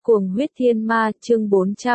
Cuồng huyết thiên ma, chương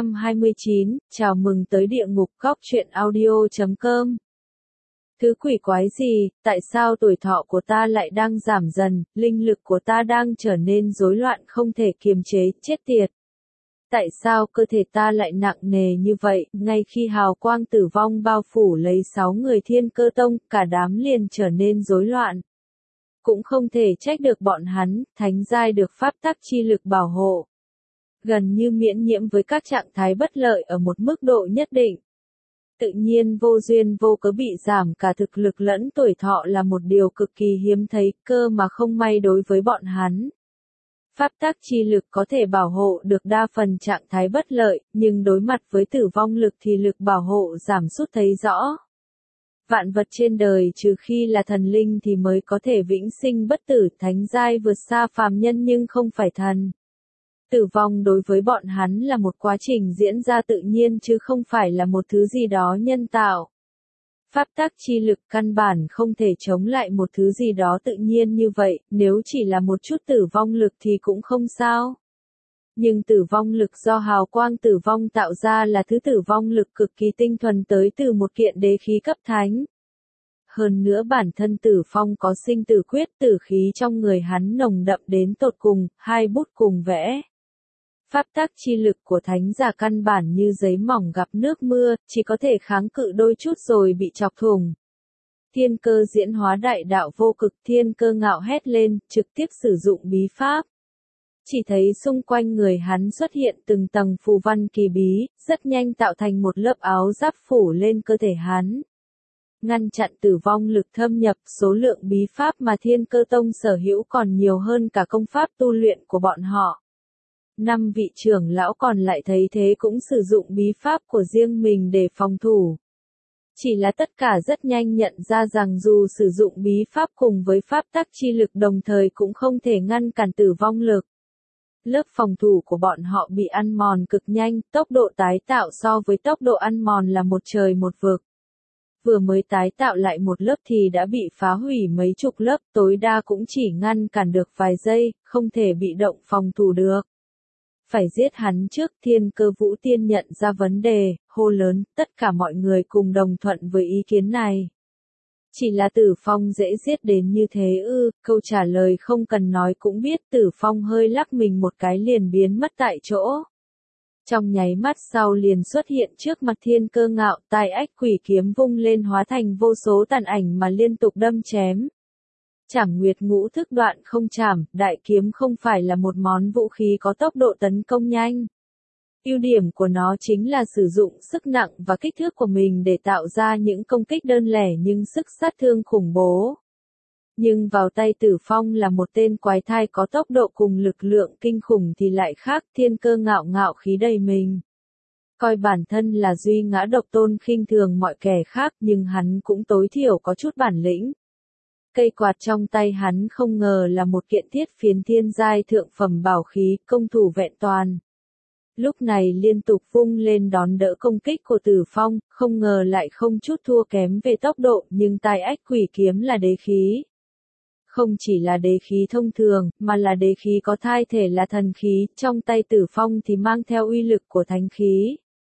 429, chào mừng tới địa ngục góc truyện audio.com. Thứ quỷ quái gì, tại sao tuổi thọ của ta lại đang giảm dần, linh lực của ta đang trở nên rối loạn không thể kiềm chế, chết tiệt. Tại sao cơ thể ta lại nặng nề như vậy, ngay khi hào quang tử vong bao phủ lấy 6 người Thiên Cơ Tông, cả đám liền trở nên rối loạn. Cũng không thể trách được bọn hắn, thánh giai được pháp tắc chi lực bảo hộ. Gần như miễn nhiễm với các trạng thái bất lợi ở một mức độ nhất định. Tự nhiên vô duyên vô cớ bị giảm cả thực lực lẫn tuổi thọ là một điều cực kỳ hiếm thấy, cơ mà không may đối với bọn hắn. Pháp tắc chi lực có thể bảo hộ được đa phần trạng thái bất lợi, nhưng đối mặt với tử vong lực thì lực bảo hộ giảm sút thấy rõ. Vạn vật trên đời trừ khi là thần linh thì mới có thể vĩnh sinh bất tử, thánh giai vượt xa phàm nhân nhưng không phải thần. Tử vong đối với bọn hắn là một quá trình diễn ra tự nhiên chứ không phải là một thứ gì đó nhân tạo. Pháp tắc chi lực căn bản không thể chống lại một thứ gì đó tự nhiên như vậy, nếu chỉ là một chút tử vong lực thì cũng không sao. Nhưng tử vong lực do hào quang tử vong tạo ra là thứ tử vong lực cực kỳ tinh thuần tới từ một kiện đế khí cấp thánh. Hơn nữa bản thân Tử Phong có sinh tử quyết, tử khí trong người hắn nồng đậm đến tột cùng, hai bút cùng vẽ. Pháp tắc chi lực của thánh giả căn bản như giấy mỏng gặp nước mưa, chỉ có thể kháng cự đôi chút rồi bị chọc thủng. Thiên Cơ diễn hóa đại đạo vô cực, Thiên Cơ ngạo hét lên, trực tiếp sử dụng bí pháp. Chỉ thấy xung quanh người hắn xuất hiện từng tầng phù văn kỳ bí, rất nhanh tạo thành một lớp áo giáp phủ lên cơ thể hắn. Ngăn chặn tử vong lực thâm nhập, số lượng bí pháp mà Thiên Cơ Tông sở hữu còn nhiều hơn cả công pháp tu luyện của bọn họ. 5 vị trưởng lão còn lại thấy thế cũng sử dụng bí pháp của riêng mình để phòng thủ. Chỉ là tất cả rất nhanh nhận ra rằng dù sử dụng bí pháp cùng với pháp tắc chi lực đồng thời cũng không thể ngăn cản tử vong lực. Lớp phòng thủ của bọn họ bị ăn mòn cực nhanh, tốc độ tái tạo so với tốc độ ăn mòn là một trời một vực. Vừa mới tái tạo lại một lớp thì đã bị phá hủy mấy chục lớp, tối đa cũng chỉ ngăn cản được vài giây, không thể bị động phòng thủ được. Phải giết hắn trước. Thiên Cơ Vũ Tiên nhận ra vấn đề, hô lớn, tất cả mọi người cùng đồng thuận với ý kiến này. Chỉ là Tử Phong dễ giết đến như thế ư? Câu trả lời không cần nói cũng biết. Tử Phong hơi lắc mình một cái liền biến mất tại chỗ. Trong nháy mắt sau liền xuất hiện trước mặt Thiên Cơ ngạo, tai ách quỷ kiếm vung lên hóa thành vô số tàn ảnh mà liên tục đâm chém. Trảm Nguyệt Ngũ Thức Đoạn Không Trảm, đại kiếm không phải là một món vũ khí có tốc độ tấn công nhanh. Ưu điểm của nó chính là sử dụng sức nặng và kích thước của mình để tạo ra những công kích đơn lẻ nhưng sức sát thương khủng bố. Nhưng vào tay Tử Phong là một tên quái thai có tốc độ cùng lực lượng kinh khủng thì lại khác. Thiên Cơ ngạo ngạo khí đầy mình. Coi bản thân là duy ngã độc tôn, khinh thường mọi kẻ khác, nhưng hắn cũng tối thiểu có chút bản lĩnh. Cây quạt trong tay hắn không ngờ là một kiện thiết phiến thiên giai thượng phẩm bảo khí, công thủ vẹn toàn. Lúc này liên tục vung lên đón đỡ công kích của Tử Phong, không ngờ lại không chút thua kém về tốc độ, nhưng tai ách quỷ kiếm là đế khí. Không chỉ là đế khí thông thường, mà là đế khí có thai thể là thần khí, trong tay Tử Phong thì mang theo uy lực của thánh khí.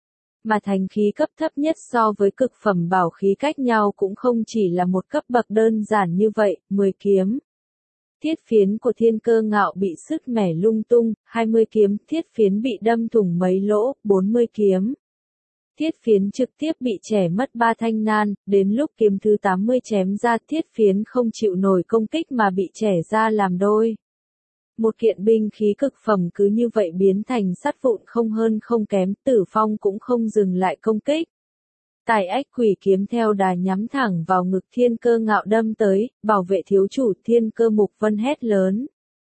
Mà thánh khí cấp thấp nhất so với cực phẩm bảo khí cách nhau cũng không chỉ là một cấp bậc đơn giản như vậy, 10 kiếm. Thiết phiến của Thiên Cơ ngạo bị sứt mẻ lung tung, 20 kiếm, thiết phiến bị đâm thủng mấy lỗ, 40 kiếm. Thiết phiến trực tiếp bị chẻ mất 3 thanh nan, đến lúc kiếm thứ 80 chém ra, thiết phiến không chịu nổi công kích mà bị chẻ ra làm đôi. Một kiện binh khí cực phẩm cứ như vậy biến thành sắt vụn không hơn không kém. Tử Phong cũng không dừng lại công kích. Tai ách quỷ kiếm theo đà nhắm thẳng vào ngực Thiên Cơ ngạo đâm tới, bảo vệ thiếu chủ. Thiên Cơ Mục Vân hét lớn.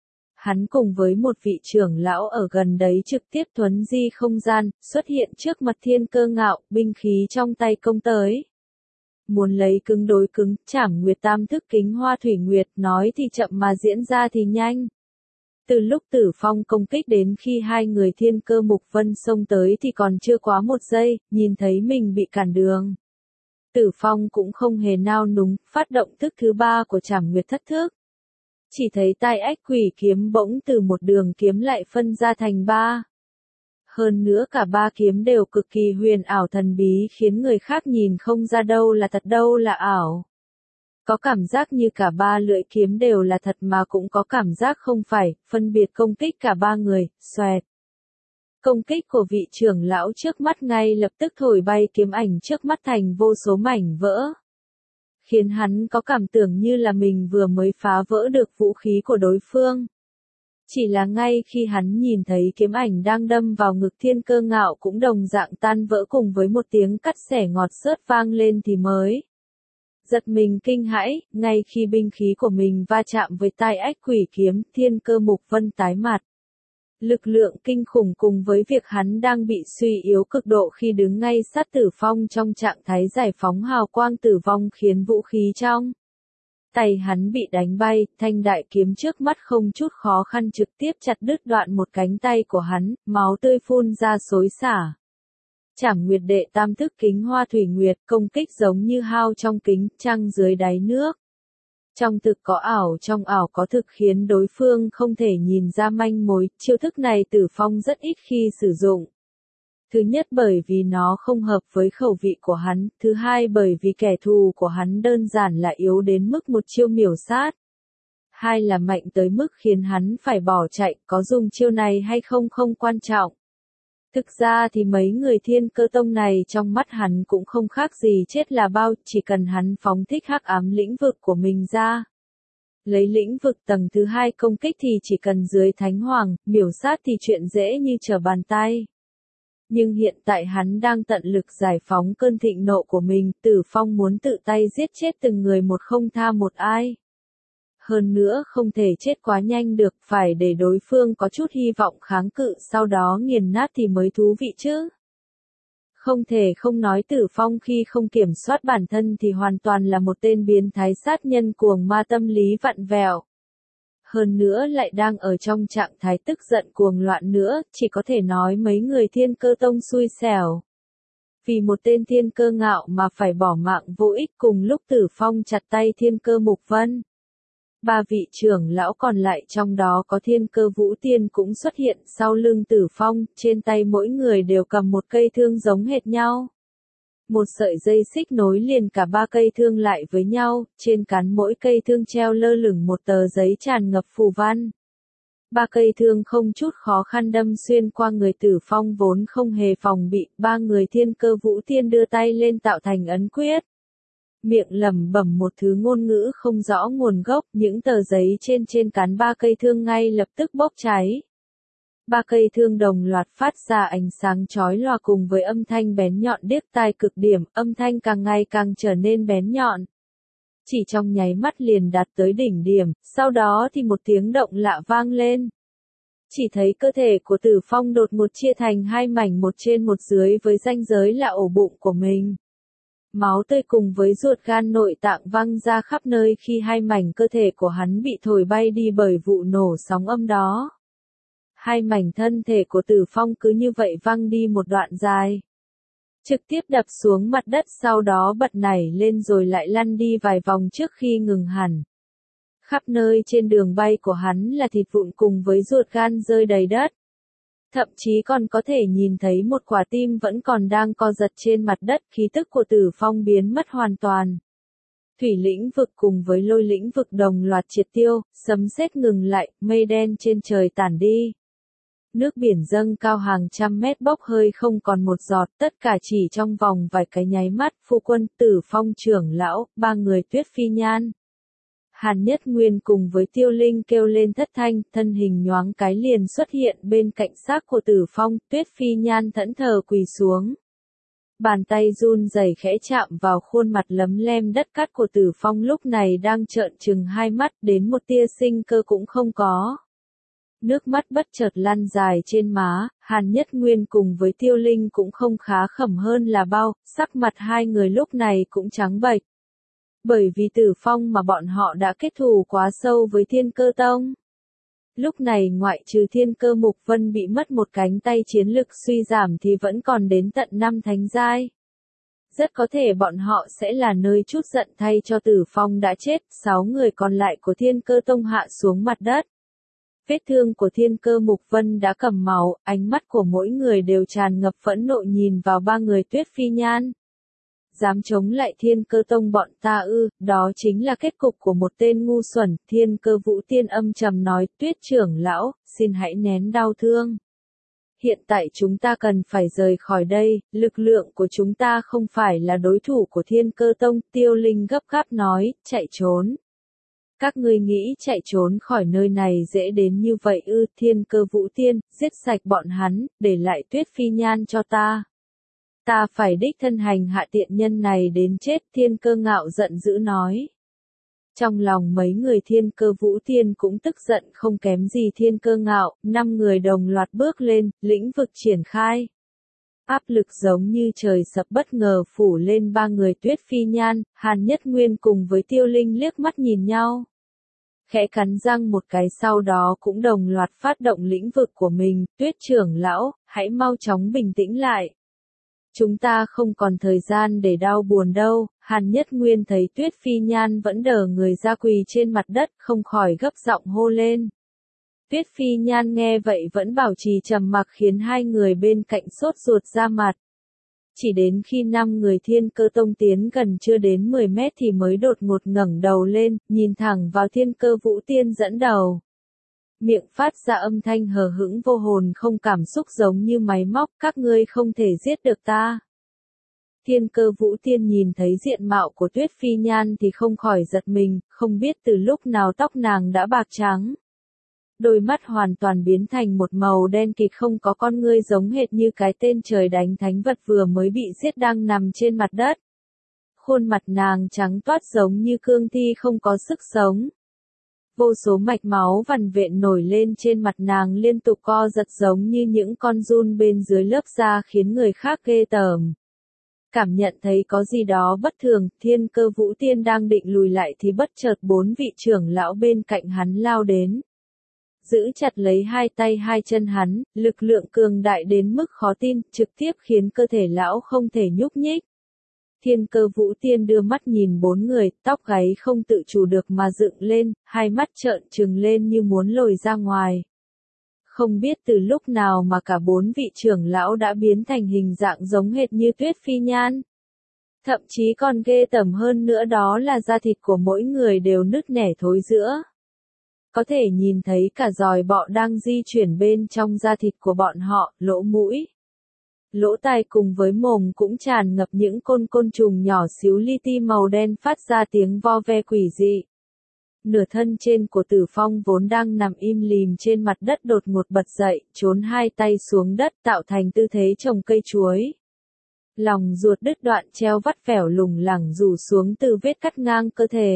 Hắn cùng với một vị trưởng lão ở gần đấy trực tiếp thuấn di không gian, xuất hiện trước mặt Thiên Cơ ngạo, binh khí trong tay công tới. Muốn lấy cứng đối cứng, Trảm Nguyệt Tam Thức Kính Hoa Thủy Nguyệt, nói thì chậm mà diễn ra thì nhanh. Từ lúc Tử Phong công kích đến khi hai người Thiên Cơ Mục Vân xông tới thì còn chưa quá một giây, nhìn thấy mình bị cản đường. Tử Phong cũng không hề nao núng, phát động thức thứ 3 của Trảm Nguyệt Thất Thức. Chỉ thấy tai ách quỷ kiếm bỗng từ một đường kiếm lại phân ra thành 3. Hơn nữa cả ba kiếm đều cực kỳ huyền ảo thần bí khiến người khác nhìn không ra đâu là thật đâu là ảo. Có cảm giác như cả ba lưỡi kiếm đều là thật mà cũng có cảm giác không phải, phân biệt công kích cả ba người, xoẹt. Công kích của vị trưởng lão trước mắt ngay lập tức thổi bay kiếm ảnh trước mắt thành vô số mảnh vỡ. Khiến hắn có cảm tưởng như là mình vừa mới phá vỡ được vũ khí của đối phương. Chỉ là ngay khi hắn nhìn thấy kiếm ảnh đang đâm vào ngực Thiên Cơ Ngạo cũng đồng dạng tan vỡ cùng với một tiếng cắt xẻ ngọt xớt vang lên thì mới giật mình kinh hãi, ngay khi binh khí của mình va chạm với tai ách quỷ kiếm, Thiên Cơ Mục Vân tái mặt. Lực lượng kinh khủng cùng với việc hắn đang bị suy yếu cực độ khi đứng ngay sát Tử Phong trong trạng thái giải phóng hào quang tử vong khiến vũ khí trong tay hắn bị đánh bay, thanh đại kiếm trước mắt không chút khó khăn trực tiếp chặt đứt đoạn một cánh tay của hắn, máu tươi phun ra xối xả. Trảm Nguyệt Đệ Tam Thức Kính Hoa Thủy Nguyệt công kích giống như hao trong kính, trăng dưới đáy nước. Trong thực có ảo trong ảo có thực khiến đối phương không thể nhìn ra manh mối, chiêu thức này Tử Phong rất ít khi sử dụng. Thứ nhất bởi vì nó không hợp với khẩu vị của hắn, thứ hai bởi vì kẻ thù của hắn đơn giản là yếu đến mức một chiêu miểu sát. Hai là mạnh tới mức khiến hắn phải bỏ chạy, có dùng chiêu này hay không không quan trọng. Thực ra thì mấy người Thiên Cơ Tông này trong mắt hắn cũng không khác gì chết là bao, chỉ cần hắn phóng thích hắc ám lĩnh vực của mình ra. Lấy lĩnh vực tầng thứ hai công kích thì chỉ cần dưới Thánh Hoàng, miểu sát thì chuyện dễ như trở bàn tay. Nhưng hiện tại hắn đang tận lực giải phóng cơn thịnh nộ của mình, Tử Phong muốn tự tay giết chết từng người một không tha một ai. Hơn nữa không thể chết quá nhanh được, phải để đối phương có chút hy vọng kháng cự sau đó nghiền nát thì mới thú vị chứ. Không thể không nói Tử Phong khi không kiểm soát bản thân thì hoàn toàn là một tên biến thái sát nhân cuồng ma tâm lý vặn vẹo. Hơn nữa lại đang ở trong trạng thái tức giận cuồng loạn nữa, chỉ có thể nói mấy người Thiên Cơ Tông xui xẻo. Vì một tên Thiên Cơ Ngạo mà phải bỏ mạng vô ích cùng lúc Tử Phong chặt tay Thiên Cơ Mục Vân. Ba vị trưởng lão còn lại trong đó có Thiên Cơ Vũ Tiên cũng xuất hiện sau lưng Tử Phong, trên tay mỗi người đều cầm một cây thương giống hệt nhau. Một sợi dây xích nối liền cả ba cây thương lại với nhau, trên cán mỗi cây thương treo lơ lửng một tờ giấy tràn ngập phù văn. Ba cây thương không chút khó khăn đâm xuyên qua người Tử Phong vốn không hề phòng bị, ba người Thiên Cơ Vũ Tiên đưa tay lên tạo thành ấn quyết. Miệng lẩm bẩm một thứ ngôn ngữ không rõ nguồn gốc, những tờ giấy trên cán ba cây thương ngay lập tức bốc cháy. Ba cây thương đồng loạt phát ra ánh sáng chói lòa cùng với âm thanh bén nhọn điếc tai cực điểm, âm thanh càng ngày càng trở nên bén nhọn. Chỉ trong nháy mắt liền đạt tới đỉnh điểm, sau đó thì một tiếng động lạ vang lên. Chỉ thấy cơ thể của Tử Phong đột ngột chia thành hai mảnh một trên một dưới với ranh giới là ổ bụng của mình. Máu tươi cùng với ruột gan nội tạng văng ra khắp nơi khi hai mảnh cơ thể của hắn bị thổi bay đi bởi vụ nổ sóng âm đó. Hai mảnh thân thể của Tử Phong cứ như vậy văng đi một đoạn dài. Trực tiếp đập xuống mặt đất sau đó bật nảy lên rồi lại lăn đi vài vòng trước khi ngừng hẳn. Khắp nơi trên đường bay của hắn là thịt vụn cùng với ruột gan rơi đầy đất. Thậm chí còn có thể nhìn thấy một quả tim vẫn còn đang co giật trên mặt đất, khí tức của Tử Phong biến mất hoàn toàn. Thủy lĩnh vực cùng với lôi lĩnh vực đồng loạt triệt tiêu, sấm sét ngừng lại, mây đen trên trời tản đi. Nước biển dâng cao hàng trăm mét bốc hơi không còn một giọt, tất cả chỉ trong vòng vài cái nháy mắt, phu quân, Tử Phong trưởng lão, ba người Tuyết Phi Nhan. Hàn Nhất Nguyên cùng với Tiêu Linh kêu lên thất thanh, thân hình nhoáng cái liền xuất hiện bên cạnh xác của Tử Phong, Tuyết Phi Nhan thẫn thờ quỳ xuống. Bàn tay run rẩy khẽ chạm vào khuôn mặt lấm lem đất cát của Tử Phong lúc này đang trợn trừng hai mắt đến một tia sinh cơ cũng không có. Nước mắt bất chợt lăn dài trên má, Hàn Nhất Nguyên cùng với Tiêu Linh cũng không khá khẩm hơn là bao, sắc mặt hai người lúc này cũng trắng bệch. Bởi vì Tử Phong mà bọn họ đã kết thù quá sâu với Thiên Cơ Tông. Lúc này ngoại trừ Thiên Cơ Mục Vân bị mất một cánh tay chiến lực suy giảm thì vẫn còn đến tận 5 thánh giai. Rất có thể bọn họ sẽ là nơi chút giận thay cho Tử Phong đã chết, 6 người còn lại của Thiên Cơ Tông hạ xuống mặt đất. Vết thương của Thiên Cơ Mục Vân đã cầm máu, ánh mắt của mỗi người đều tràn ngập phẫn nộ nhìn vào ba người Tuyết Phi Nhan. Dám chống lại Thiên Cơ Tông bọn ta ư, đó chính là kết cục của một tên ngu xuẩn. Thiên Cơ Vũ Tiên âm trầm nói, Tuyết trưởng lão, xin hãy nén đau thương. Hiện tại chúng ta cần phải rời khỏi đây, lực lượng của chúng ta không phải là đối thủ của Thiên Cơ Tông. Tiêu Linh gấp gáp nói, chạy trốn. Các ngươi nghĩ chạy trốn khỏi nơi này dễ đến như vậy ư? Thiên Cơ Vũ Tiên, giết sạch bọn hắn, để lại Tuyết Phi Nhan cho ta. Ta phải đích thân hành hạ tiện nhân này đến chết. Thiên Cơ Ngạo giận dữ nói. Trong lòng mấy người Thiên Cơ Vũ Tiên cũng tức giận không kém gì Thiên Cơ Ngạo, 5 người đồng loạt bước lên, lĩnh vực triển khai. Áp lực giống như trời sập bất ngờ phủ lên ba người Tuyết Phi Nhan. Hàn Nhất Nguyên cùng với Tiêu Linh liếc mắt nhìn nhau. Khẽ cắn răng một cái sau đó cũng đồng loạt phát động lĩnh vực của mình. Tuyết trưởng lão, hãy mau chóng bình tĩnh lại. Chúng ta không còn thời gian để đau buồn đâu. Hàn Nhất Nguyên thấy Tuyết Phi Nhan vẫn đờ người ra quỳ trên mặt đất, không khỏi gấp giọng hô lên. Tuyết Phi Nhan nghe vậy vẫn bảo trì trầm mặc khiến hai người bên cạnh sốt ruột ra mặt. Chỉ đến khi 5 người Thiên Cơ Tông tiến gần chưa đến 10 mét thì mới đột ngột ngẩng đầu lên, nhìn thẳng vào Thiên Cơ Vũ Tiên dẫn đầu. Miệng phát ra âm thanh hờ hững vô hồn không cảm xúc giống như máy móc, các ngươi không thể giết được ta. Thiên Cơ Vũ Tiên nhìn thấy diện mạo của Tuyết Phi Nhan thì không khỏi giật mình, không biết từ lúc nào tóc nàng đã bạc trắng. Đôi mắt hoàn toàn biến thành một màu đen kịt không có con ngươi giống hệt như cái tên trời đánh thánh vật vừa mới bị giết đang nằm trên mặt đất. Khuôn mặt nàng trắng toát giống như cương thi không có sức sống. Vô số mạch máu vằn vện nổi lên trên mặt nàng liên tục co giật giống như những con giun bên dưới lớp da khiến người khác ghê tởm. Cảm nhận thấy có gì đó bất thường, Thiên Cơ Vũ Tiên đang định lùi lại thì bất chợt 4 vị trưởng lão bên cạnh hắn lao đến. Giữ chặt lấy hai tay hai chân hắn, lực lượng cường đại đến mức khó tin, trực tiếp khiến cơ thể lão không thể nhúc nhích. Thiên Cơ Vũ Tiên đưa mắt nhìn 4 người, tóc gáy không tự chủ được mà dựng lên, hai mắt trợn trừng lên như muốn lồi ra ngoài. Không biết từ lúc nào mà cả 4 vị trưởng lão đã biến thành hình dạng giống hệt như Tuyết Phi Nhan. Thậm chí còn ghê tởm hơn nữa đó là da thịt của mỗi người đều nứt nẻ thối rữa. Có thể nhìn thấy cả giòi bọ đang di chuyển bên trong da thịt của bọn họ, lỗ mũi. Lỗ tai cùng với mồm cũng tràn ngập những côn trùng nhỏ xíu li ti màu đen phát ra tiếng vo ve quỷ dị. Nửa thân trên của Tử Phong vốn đang nằm im lìm trên mặt đất đột ngột bật dậy, trốn hai tay xuống đất tạo thành tư thế trồng cây chuối. Lòng ruột đứt đoạn treo vắt vẻo lủng lẳng rủ xuống từ vết cắt ngang cơ thể.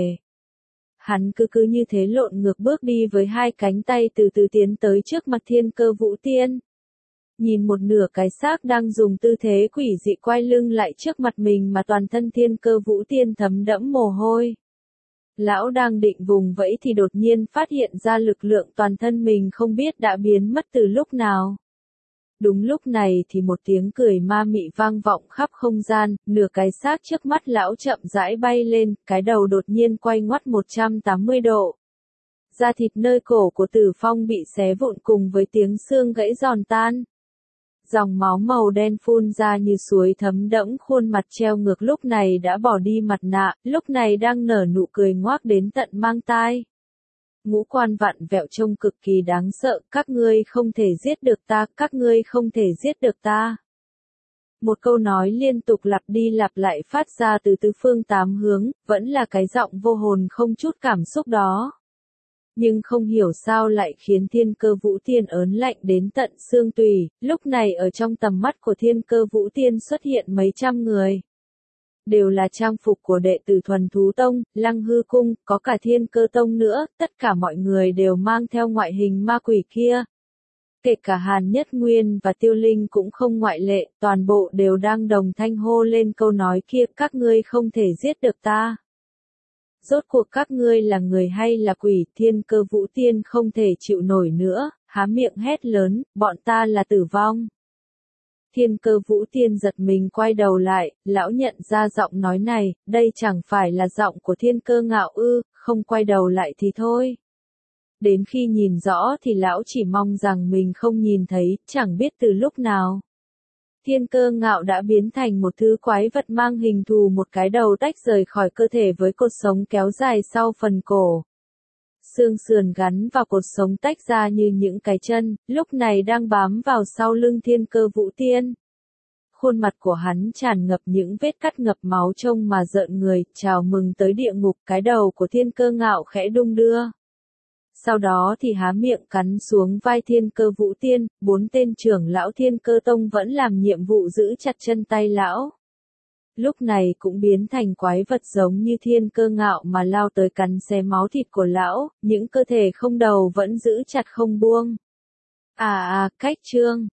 Hắn cứ như thế lộn ngược bước đi với hai cánh tay từ từ tiến tới trước mặt Thiên Cơ Vũ Tiên. Nhìn một nửa cái xác đang dùng tư thế quỷ dị quay lưng lại trước mặt mình mà toàn thân Thiên Cơ Vũ Tiên thấm đẫm mồ hôi. Lão đang định vùng vẫy thì đột nhiên phát hiện ra lực lượng toàn thân mình không biết đã biến mất từ lúc nào. Đúng lúc này thì một tiếng cười ma mị vang vọng khắp không gian, nửa cái xác trước mắt lão chậm rãi bay lên, cái đầu đột nhiên quay ngoắt 180 độ. Da thịt nơi cổ của Tử Phong bị xé vụn cùng với tiếng xương gãy giòn tan. Dòng máu màu đen phun ra như suối thấm đẫm khuôn mặt treo ngược lúc này đã bỏ đi mặt nạ, lúc này đang nở nụ cười ngoác đến tận mang tai. Ngũ quan vặn vẹo trông cực kỳ đáng sợ, các ngươi không thể giết được ta, các ngươi không thể giết được ta. Một câu nói liên tục lặp đi lặp lại phát ra từ tứ phương tám hướng, vẫn là cái giọng vô hồn không chút cảm xúc đó. Nhưng không hiểu sao lại khiến Thiên Cơ Vũ Tiên ớn lạnh đến tận xương tủy, lúc này ở trong tầm mắt của Thiên Cơ Vũ Tiên xuất hiện mấy trăm người. Đều là trang phục của đệ tử Thuần Thú Tông, Lăng Hư Cung, có cả Thiên Cơ Tông nữa, tất cả mọi người đều mang theo ngoại hình ma quỷ kia. Kể cả Hàn Nhất Nguyên và Tiêu Linh cũng không ngoại lệ, toàn bộ đều đang đồng thanh hô lên câu nói kia, các ngươi không thể giết được ta. Rốt cuộc các ngươi là người hay là quỷ? Thiên Cơ Vũ Tiên không thể chịu nổi nữa, há miệng hét lớn, bọn ta là tử vong. Thiên Cơ Vũ Tiên giật mình quay đầu lại, lão nhận ra giọng nói này, đây chẳng phải là giọng của Thiên Cơ Ngạo ư, không quay đầu lại thì thôi. đến khi nhìn rõ thì lão chỉ mong rằng mình không nhìn thấy, chẳng biết từ lúc nào. Thiên Cơ Ngạo đã biến thành một thứ quái vật mang hình thù một cái đầu tách rời khỏi cơ thể với cột sống kéo dài sau phần cổ. Xương sườn gắn vào cột sống tách ra như những cái chân, lúc này đang bám vào sau lưng Thiên Cơ Vũ Tiên. Khuôn mặt của hắn tràn ngập những vết cắt ngập máu trông mà rợn người, chào mừng tới địa ngục, cái đầu của Thiên Cơ Ngạo khẽ đung đưa. Sau đó thì há miệng cắn xuống vai Thiên Cơ Vũ Tiên, 4 tên trưởng lão Thiên Cơ Tông vẫn làm nhiệm vụ giữ chặt chân tay lão. Lúc này cũng biến thành quái vật giống như Thiên Cơ Ngạo mà lao tới cắn xé máu thịt của lão, những cơ thể không đầu vẫn giữ chặt không buông. Cách chương